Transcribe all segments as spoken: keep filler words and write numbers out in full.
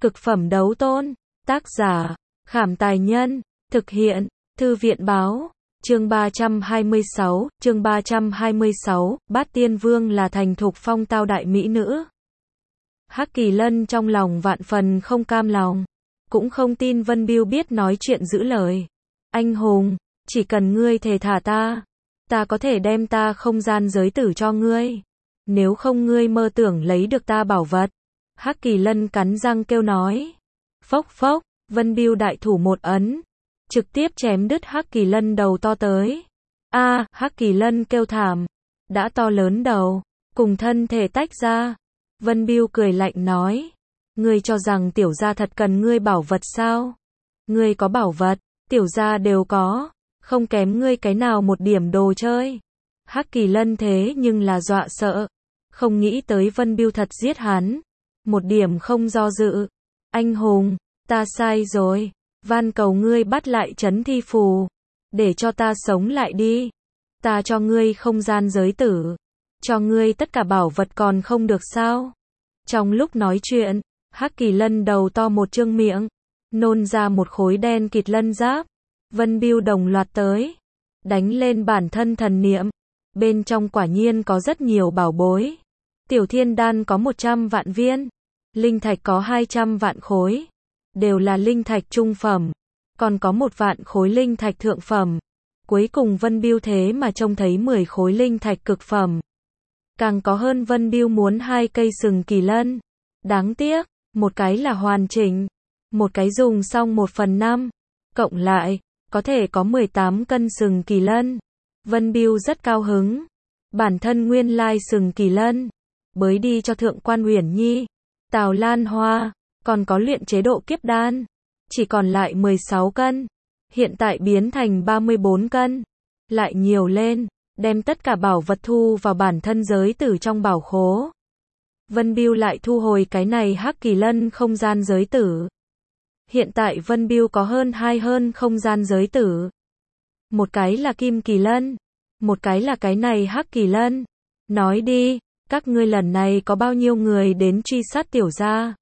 Cực phẩm đấu tôn. Tác giả, Khảm Tài Nhân. Thực hiện, Thư viện Báo. Chương ba trăm hai mươi sáu, chương ba trăm hai mươi sáu, Bát Tiên Vương là thành thục phong tao đại mỹ nữ. Hắc Kỳ Lân trong lòng vạn phần không cam lòng, cũng không tin Vân Bưu biết nói chuyện giữ lời. Anh hùng, chỉ cần ngươi thề thả ta, ta có thể đem ta không gian giới tử cho ngươi. Nếu không ngươi mơ tưởng lấy được ta bảo vật. Hắc Kỳ Lân cắn răng kêu nói. Phốc phốc, Vân Bưu đại thủ một ấn, trực tiếp chém đứt Hắc Kỳ Lân đầu to tới. A, à, Hắc Kỳ Lân kêu thảm, đã to lớn đầu, cùng thân thể tách ra. Vân Bưu cười lạnh nói, ngươi cho rằng tiểu gia thật cần ngươi bảo vật sao? Ngươi có bảo vật, tiểu gia đều có, không kém ngươi cái nào một điểm đồ chơi. Hắc Kỳ Lân thế nhưng là dọa sợ, không nghĩ tới Vân Bưu thật giết hắn, một điểm không do dự. Anh hùng, ta sai rồi, van cầu ngươi bắt lại Chấn Thi Phù, để cho ta sống lại đi. Ta cho ngươi không gian giới tử, cho ngươi tất cả bảo vật còn không được sao? Trong lúc nói chuyện, Hắc Kỳ Lân đầu to một trương miệng, nôn ra một khối đen kịt lân giáp. Vân Bưu đồng loạt tới, đánh lên bản thân thần niệm. Bên trong quả nhiên có rất nhiều bảo bối. Tiểu Thiên Đan có một trăm vạn viên, linh thạch có hai trăm vạn khối, đều là linh thạch trung phẩm, còn có một vạn khối linh thạch thượng phẩm. Cuối cùng Vân Bưu thế mà trông thấy mười khối linh thạch cực phẩm. Càng có hơn Vân Bưu muốn hai cây sừng kỳ lân. Đáng tiếc, một cái là hoàn chỉnh, một cái dùng xong một phần năm, cộng lại, có thể có mười tám cân sừng kỳ lân. Vân Bưu rất cao hứng, bản thân nguyên lai sừng kỳ lân, bới đi cho Thượng Quan Uyển Nhi, Tào Lan Hoa, còn có luyện chế độ kiếp đan, chỉ còn lại mười sáu cân, hiện tại biến thành ba mươi bốn cân, lại nhiều lên, đem tất cả bảo vật thu vào bản thân giới tử trong bảo khố. Vân Bưu lại thu hồi cái này Hắc Kỳ Lân không gian giới tử. Hiện tại Vân Bưu có hơn hai hơn không gian giới tử. Một cái là Kim Kỳ Lân, một cái là cái này Hắc Kỳ Lân. Nói đi, các ngươi lần này có bao nhiêu người đến truy sát tiểu gia?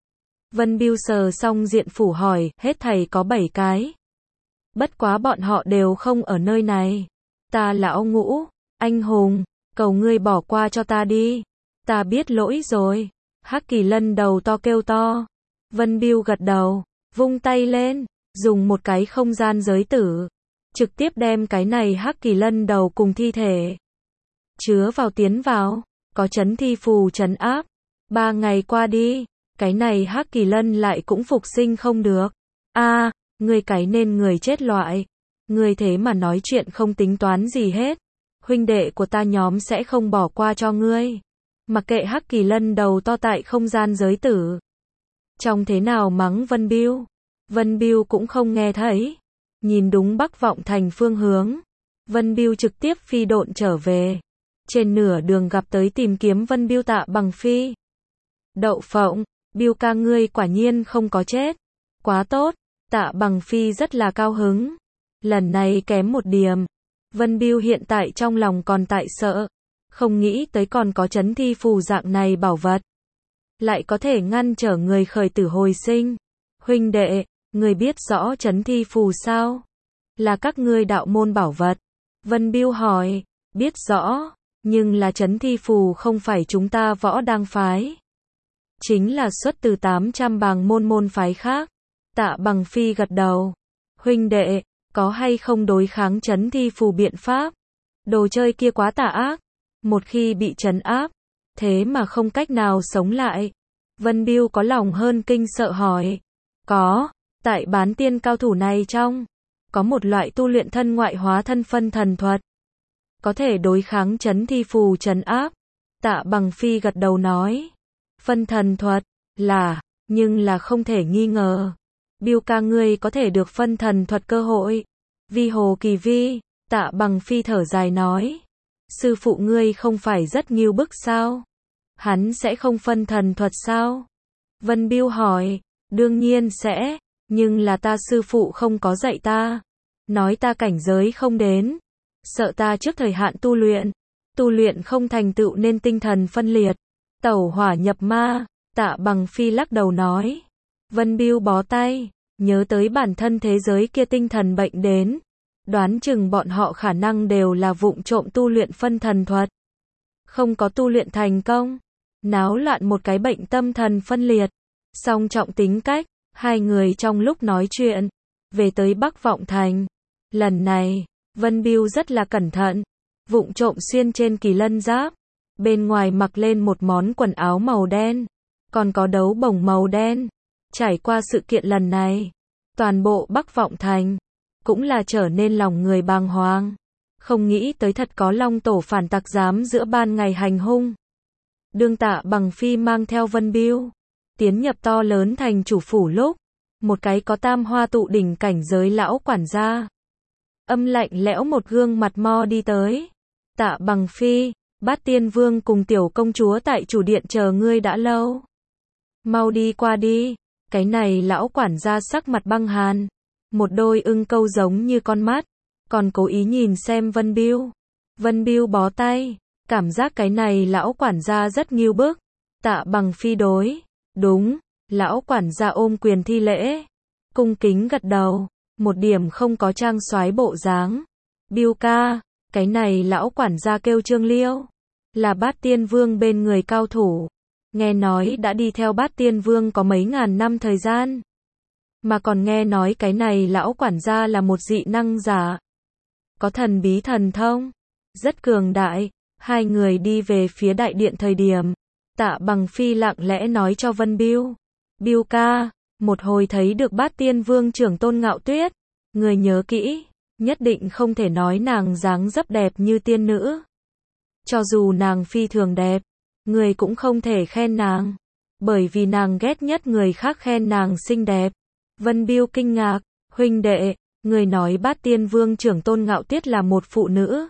Vân Bưu sờ xong diện phủ hỏi, hết thảy có bảy cái. Bất quá bọn họ đều không ở nơi này. Ta lão Ngũ, anh hùng, cầu ngươi bỏ qua cho ta đi. Ta biết lỗi rồi. Hắc Kỳ Lân đầu to kêu to. Vân Bưu gật đầu, vung tay lên, dùng một cái không gian giới tử, trực tiếp đem cái này Hắc Kỳ Lân đầu cùng thi thể chứa vào tiến vào, có Chấn Thi Phù trấn áp. Ba ngày qua đi, cái này Hắc Kỳ Lân lại cũng phục sinh không được. A, à, ngươi cái nên người chết loại, ngươi thế mà nói chuyện không tính toán gì hết. Huynh đệ của ta nhóm sẽ không bỏ qua cho ngươi. Mặc kệ Hắc Kỳ Lân đầu to tại không gian giới tử, trong thế nào mắng Vân Bưu, Vân Bưu cũng không nghe thấy. Nhìn đúng Bắc Vọng Thành phương hướng, Vân Bưu trực tiếp phi độn trở về. Trên nửa đường gặp tới tìm kiếm Vân Bưu Tạ Bằng Phi. Đậu phộng, Bưu ca ngươi quả nhiên không có chết. Quá tốt, Tạ Bằng Phi rất là cao hứng. Lần này kém một điểm. Vân Bưu hiện tại trong lòng còn tại sợ, không nghĩ tới còn có Chấn Thi Phù dạng này bảo vật, lại có thể ngăn trở người khởi tử hồi sinh. Huynh đệ, ngươi biết rõ Chấn Thi Phù sao? Là các ngươi đạo môn bảo vật. Vân Bưu hỏi, biết rõ, nhưng là Chấn Thi Phù không phải chúng ta Võ Đang phái, chính là xuất từ tám trăm bàng môn môn phái khác. Tạ Bằng Phi gật đầu. Huynh đệ, có hay không đối kháng Chấn Thi Phù biện pháp? Đồ chơi kia quá tà ác, một khi bị trấn áp, thế mà không cách nào sống lại. Vân Bưu có lòng hơn kinh sợ hỏi. Có, tại bán tiên cao thủ này trong, có một loại tu luyện thân ngoại hóa thân phân thần thuật, có thể đối kháng Chấn Thi Phù trấn áp. Tạ Bằng Phi gật đầu nói. Phân thần thuật, là, nhưng là không thể nghi ngờ. Bưu ca ngươi có thể được phân thần thuật cơ hội. Vi hồ kỳ vi, Tạ Bằng Phi thở dài nói. Sư phụ ngươi không phải rất nghiêu bức sao? Hắn sẽ không phân thần thuật sao? Vân Bưu hỏi. Đương nhiên sẽ, nhưng là ta sư phụ không có dạy ta. Nói ta cảnh giới không đến, sợ ta trước thời hạn tu luyện, tu luyện không thành tựu nên tinh thần phân liệt, tẩu hỏa nhập ma. Tạ Bằng Phi lắc đầu nói. Vân Biêu bó tay, nhớ tới bản thân thế giới kia tinh thần bệnh đến. Đoán chừng bọn họ khả năng đều là vụng trộm tu luyện phân thần thuật. Không có tu luyện thành công. Náo loạn một cái bệnh tâm thần phân liệt. Song trọng tính cách, hai người trong lúc nói chuyện, về tới Bắc Vọng Thành. Lần này, Vân Biêu rất là cẩn thận. Vụng trộm xuyên trên kỳ lân giáp. Bên ngoài mặc lên một món quần áo màu đen. Còn có đấu bổng màu đen. Trải qua sự kiện lần này, toàn bộ Bắc Vọng Thành cũng là trở nên lòng người bàng hoàng. Không nghĩ tới thật có long tổ phản tặc dám giữa ban ngày hành hung. Đương Tạ Bằng Phi mang theo Vân Biêu tiến nhập to lớn thành chủ phủ lúc, một cái có tam hoa tụ đỉnh cảnh giới lão quản gia âm lạnh lẽo một gương mặt mo đi tới. Tạ Bằng Phi, Bát Tiên Vương cùng tiểu công chúa tại chủ điện chờ ngươi đã lâu. Mau đi qua đi. Cái này lão quản gia sắc mặt băng hàn, một đôi ưng câu giống như con mắt, còn cố ý nhìn xem Vân Biêu. Vân Biêu bó tay, cảm giác cái này lão quản gia rất nghiêu bức. Tạ Bằng Phi đối, đúng, lão quản gia ôm quyền thi lễ, cung kính gật đầu, một điểm không có trang soái bộ dáng. Biêu ca, cái này lão quản gia kêu Trương Liêu, là Bát Tiên Vương bên người cao thủ. Nghe nói đã đi theo Bát Tiên Vương có mấy ngàn năm thời gian. Mà còn nghe nói cái này lão quản gia là một dị năng giả. Có thần bí thần thông. Rất cường đại. Hai người đi về phía đại điện thời điểm. Tạ Bằng Phi lặng lẽ nói cho Vân Biêu. Biêu ca, một hồi thấy được Bát Tiên Vương trưởng tôn Ngạo Tuyết. Người nhớ kỹ, nhất định không thể nói nàng dáng dấp đẹp như tiên nữ. Cho dù nàng phi thường đẹp, người cũng không thể khen nàng, bởi vì nàng ghét nhất người khác khen nàng xinh đẹp. Vân Biêu kinh ngạc, huynh đệ, người nói Bát Tiên Vương trưởng tôn Ngạo Tuyết là một phụ nữ.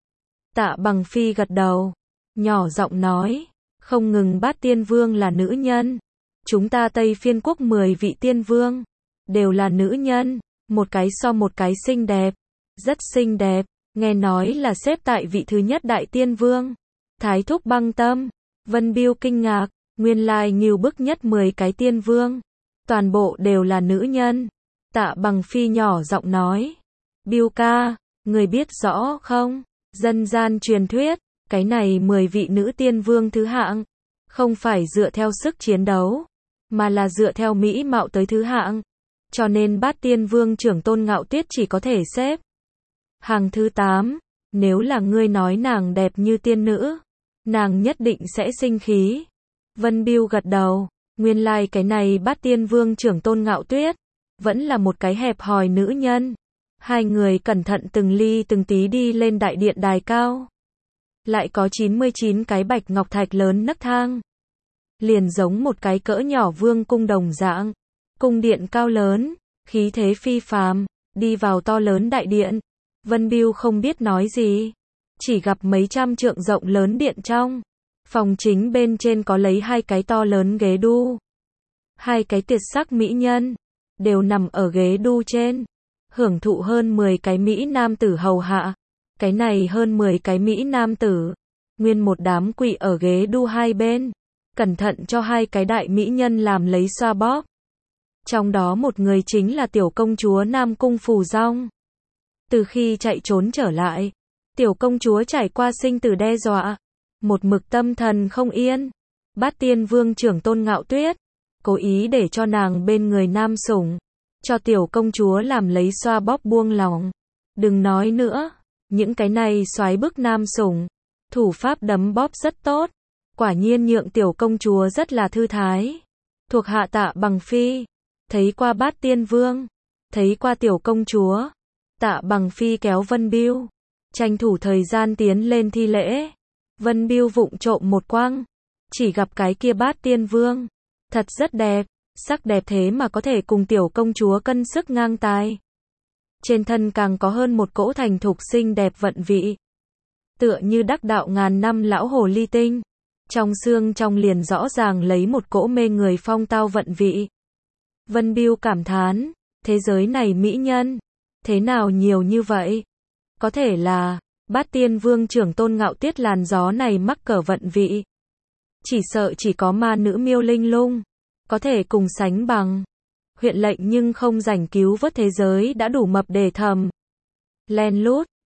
Tạ Bằng Phi gật đầu, nhỏ giọng nói, không ngừng Bát Tiên Vương là nữ nhân, chúng ta Tây Phiên quốc mười vị tiên vương, đều là nữ nhân, một cái so một cái xinh đẹp, rất xinh đẹp, nghe nói là xếp tại vị thứ nhất đại tiên vương. Thái thúc Băng Tâm. Vân Biêu kinh ngạc, nguyên lai nghiêu bức nhất mười cái tiên vương, toàn bộ đều là nữ nhân. Tạ Bằng Phi nhỏ giọng nói, Biêu ca, người biết rõ không, dân gian truyền thuyết, cái này mười vị nữ tiên vương thứ hạng, không phải dựa theo sức chiến đấu, mà là dựa theo mỹ mạo tới thứ hạng, cho nên Bát Tiên Vương trưởng tôn Ngạo Tuyết chỉ có thể xếp hàng thứ tám, nếu là ngươi nói nàng đẹp như tiên nữ, nàng nhất định sẽ sinh khí. Vân Biêu gật đầu, nguyên lai like cái này Bát Tiên Vương trưởng tôn Ngạo Tuyết, vẫn là một cái hẹp hòi nữ nhân. Hai người cẩn thận từng ly từng tí đi lên đại điện đài cao. Lại có chín mươi chín cái bạch ngọc thạch lớn nấc thang. Liền giống một cái cỡ nhỏ vương cung đồng dạng. Cung điện cao lớn, khí thế phi phàm, đi vào to lớn đại điện. Vân Biêu không biết nói gì. Chỉ gặp mấy trăm trượng rộng lớn điện trong. Phòng chính bên trên có lấy hai cái to lớn ghế đu. Hai cái tuyệt sắc mỹ nhân, đều nằm ở ghế đu trên. Hưởng thụ hơn mười cái Mỹ nam tử hầu hạ. Cái này hơn mười cái Mỹ nam tử. Nguyên một đám quỳ ở ghế đu hai bên. Cẩn thận cho hai cái đại mỹ nhân làm lấy xoa bóp. Trong đó một người chính là tiểu công chúa Nam Cung Phù Dong. Từ khi chạy trốn trở lại, tiểu công chúa trải qua sinh tử đe dọa. Một mực tâm thần không yên. Bát Tiên Vương trưởng tôn Ngạo Tuyết cố ý để cho nàng bên người nam sủng, cho tiểu công chúa làm lấy xoa bóp buông lòng. Đừng nói nữa, những cái này xoáy bức nam sủng, thủ pháp đấm bóp rất tốt, quả nhiên nhượng tiểu công chúa rất là thư thái. Thuộc hạ Tạ Bằng Phi, thấy qua Bát Tiên Vương, thấy qua tiểu công chúa. Tạ Bằng Phi kéo Vân Biêu, tranh thủ thời gian tiến lên thi lễ. Vân Biêu vụng trộm một quăng, chỉ gặp cái kia Bát Tiên Vương, thật rất đẹp, sắc đẹp thế mà có thể cùng tiểu công chúa cân sức ngang tài. Trên thân càng có hơn một cỗ thành thục xinh đẹp vận vị. Tựa như đắc đạo ngàn năm lão hồ ly tinh. Trong xương trong liền rõ ràng lấy một cỗ mê người phong tao vận vị. Vân Biêu cảm thán, thế giới này mỹ nhân, thế nào nhiều như vậy? Có thể là, Bát Tiên Vương trưởng tôn Ngạo Tuyết làn gió này mắc cỡ vận vị. Chỉ sợ chỉ có ma nữ Miêu Linh Lung, có thể cùng sánh bằng huyện lệnh nhưng không rảnh cứu vớt thế giới đã đủ mập để thầm. Len lút,